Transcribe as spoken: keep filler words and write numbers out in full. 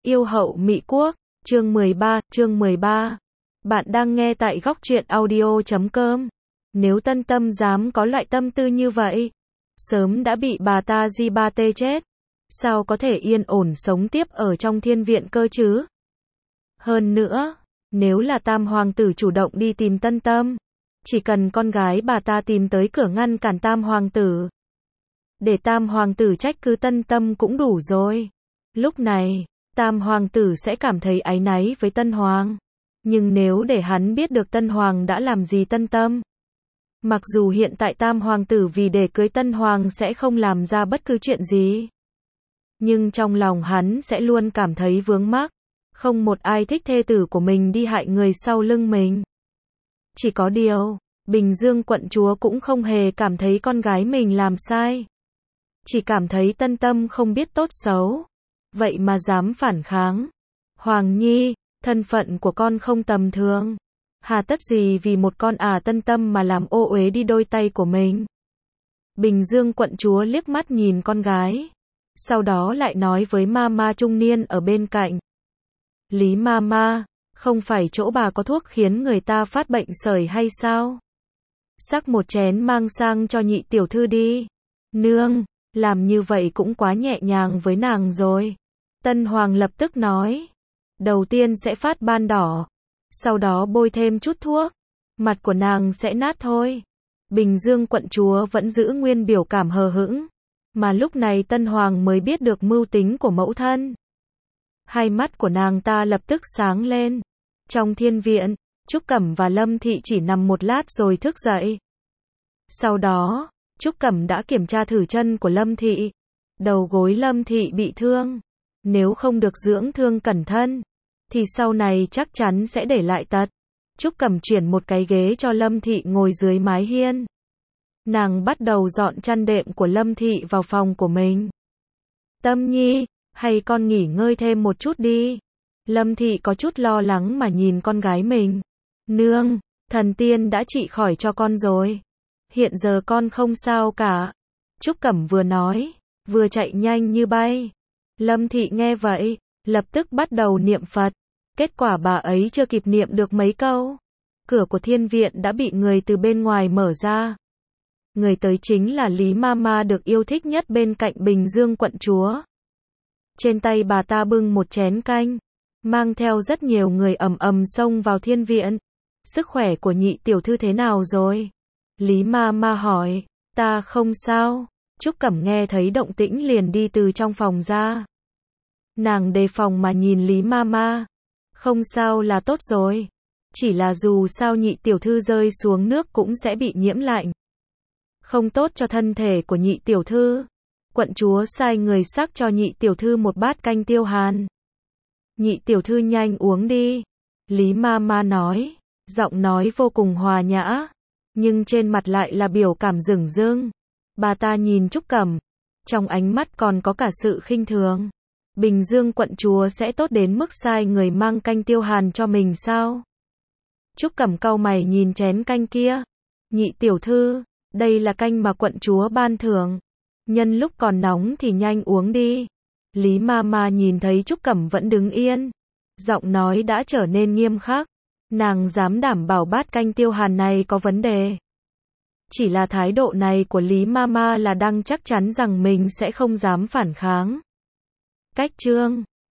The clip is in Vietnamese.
Yêu hậu Mỹ Quốc, chương mười ba, chương mười ba. Bạn đang nghe tại góc truyện audio chấm com. Nếu Tân Tâm dám có loại tâm tư như vậy, sớm đã bị bà ta di ba tê chết. Sao có thể yên ổn sống tiếp ở trong thiên viện cơ chứ? Hơn nữa, nếu là Tam Hoàng tử chủ động đi tìm Tân Tâm, chỉ cần con gái bà ta tìm tới cửa ngăn cản Tam Hoàng tử, để Tam Hoàng tử trách cứ Tân Tâm cũng đủ rồi. Lúc này, Tam Hoàng tử sẽ cảm thấy áy náy với Tân Hoàng. Nhưng nếu để hắn biết được Tân Hoàng đã làm gì Tân Tâm, mặc dù hiện tại Tam Hoàng tử vì để cưới Tân Hoàng sẽ không làm ra bất cứ chuyện gì, nhưng trong lòng hắn sẽ luôn cảm thấy vướng mắc. Không một ai thích thê tử của mình đi hại người sau lưng mình. Chỉ có điều, Bình Dương quận chúa cũng không hề cảm thấy con gái mình làm sai. Chỉ cảm thấy Tân Tâm không biết tốt xấu. Vậy mà dám phản kháng. Hoàng Nhi, thân phận của con không tầm thường. Hà tất gì vì một con ả Tân Tâm mà làm ô uế đi đôi tay của mình. Bình Dương quận chúa liếc mắt nhìn con gái. Sau đó lại nói với mama trung niên ở bên cạnh. Lý mama, không phải chỗ bà có thuốc khiến người ta phát bệnh sởi hay sao? Sắc một chén mang sang cho nhị tiểu thư đi. Nương, làm như vậy cũng quá nhẹ nhàng với nàng rồi. Tân Hoàng lập tức nói. Đầu tiên sẽ phát ban đỏ. Sau đó bôi thêm chút thuốc. Mặt của nàng sẽ nát thôi. Bình Dương quận chúa vẫn giữ nguyên biểu cảm hờ hững. Mà lúc này Tân Hoàng mới biết được mưu tính của mẫu thân. Hai mắt của nàng ta lập tức sáng lên. Trong thiên viện, Trúc Cẩm và Lâm Thị chỉ nằm một lát rồi thức dậy. Sau đó, Trúc Cẩm đã kiểm tra thử chân của Lâm Thị. Đầu gối Lâm Thị bị thương. Nếu không được dưỡng thương cẩn thận, thì sau này chắc chắn sẽ để lại tật. Trúc Cẩm chuyển một cái ghế cho Lâm Thị ngồi dưới mái hiên. Nàng bắt đầu dọn chăn đệm của Lâm Thị vào phòng của mình. Tâm Nhi, hay con nghỉ ngơi thêm một chút đi. Lâm Thị có chút lo lắng mà nhìn con gái mình. Nương, thần tiên đã trị khỏi cho con rồi. Hiện giờ con không sao cả. Trúc Cẩm vừa nói, vừa chạy nhanh như bay. Lâm Thị nghe vậy, lập tức bắt đầu niệm Phật. Kết quả bà ấy chưa kịp niệm được mấy câu. Cửa của thiên viện đã bị người từ bên ngoài mở ra. Người tới chính là Lý Mama được yêu thích nhất bên cạnh Bình Dương quận chúa. Trên tay bà ta bưng một chén canh, mang theo rất nhiều người ầm ầm xông vào thiên viện. Sức khỏe của nhị tiểu thư thế nào rồi? Lý Mama hỏi. Ta không sao. Trúc Cẩm nghe thấy động tĩnh liền đi từ trong phòng ra. Nàng đề phòng mà nhìn Lý Mama. Không sao là tốt rồi. Chỉ là dù sao nhị tiểu thư rơi xuống nước cũng sẽ bị nhiễm lạnh. Không tốt cho thân thể của nhị tiểu thư. Quận chúa sai người sắc cho nhị tiểu thư một bát canh tiêu hàn. Nhị tiểu thư nhanh uống đi. Lý Mama nói. Giọng nói vô cùng hòa nhã. Nhưng trên mặt lại là biểu cảm rừng rưng. Bà ta nhìn Trúc Cẩm. Trong ánh mắt còn có cả sự khinh thường. Bình Dương quận chúa sẽ tốt đến mức sai người mang canh tiêu hàn cho mình sao? Trúc Cẩm cau mày nhìn chén canh kia. Nhị tiểu thư, đây là canh mà quận chúa ban thưởng. Nhân lúc còn nóng thì nhanh uống đi. Lý Mama nhìn thấy Trúc Cẩm vẫn đứng yên. Giọng nói đã trở nên nghiêm khắc. Nàng dám đảm bảo bát canh tiêu hàn này có vấn đề. Chỉ là thái độ này của Lý Mama là đang chắc chắn rằng mình sẽ không dám phản kháng. Cách chương